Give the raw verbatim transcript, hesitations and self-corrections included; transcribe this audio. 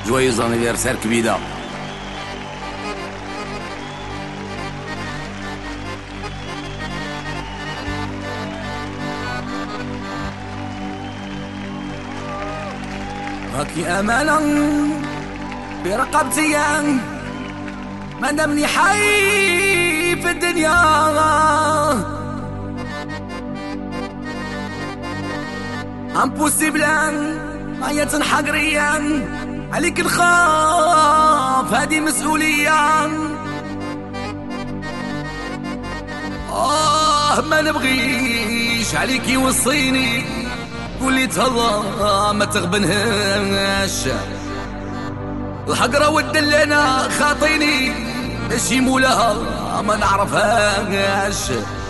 جويز انيفرسير كبيده. راكي امانه في رقبتي ما دامني حي في الدنيا، امبوسيبل معايا تنحق ريان عليك نخاف هادي مسؤولية. آه ما نبغيش عليك يوصيني قولي تهلا ما تغبنهاش، الحقرة والدلانة خاطيني ماشي مولاها ما نعرفهاش.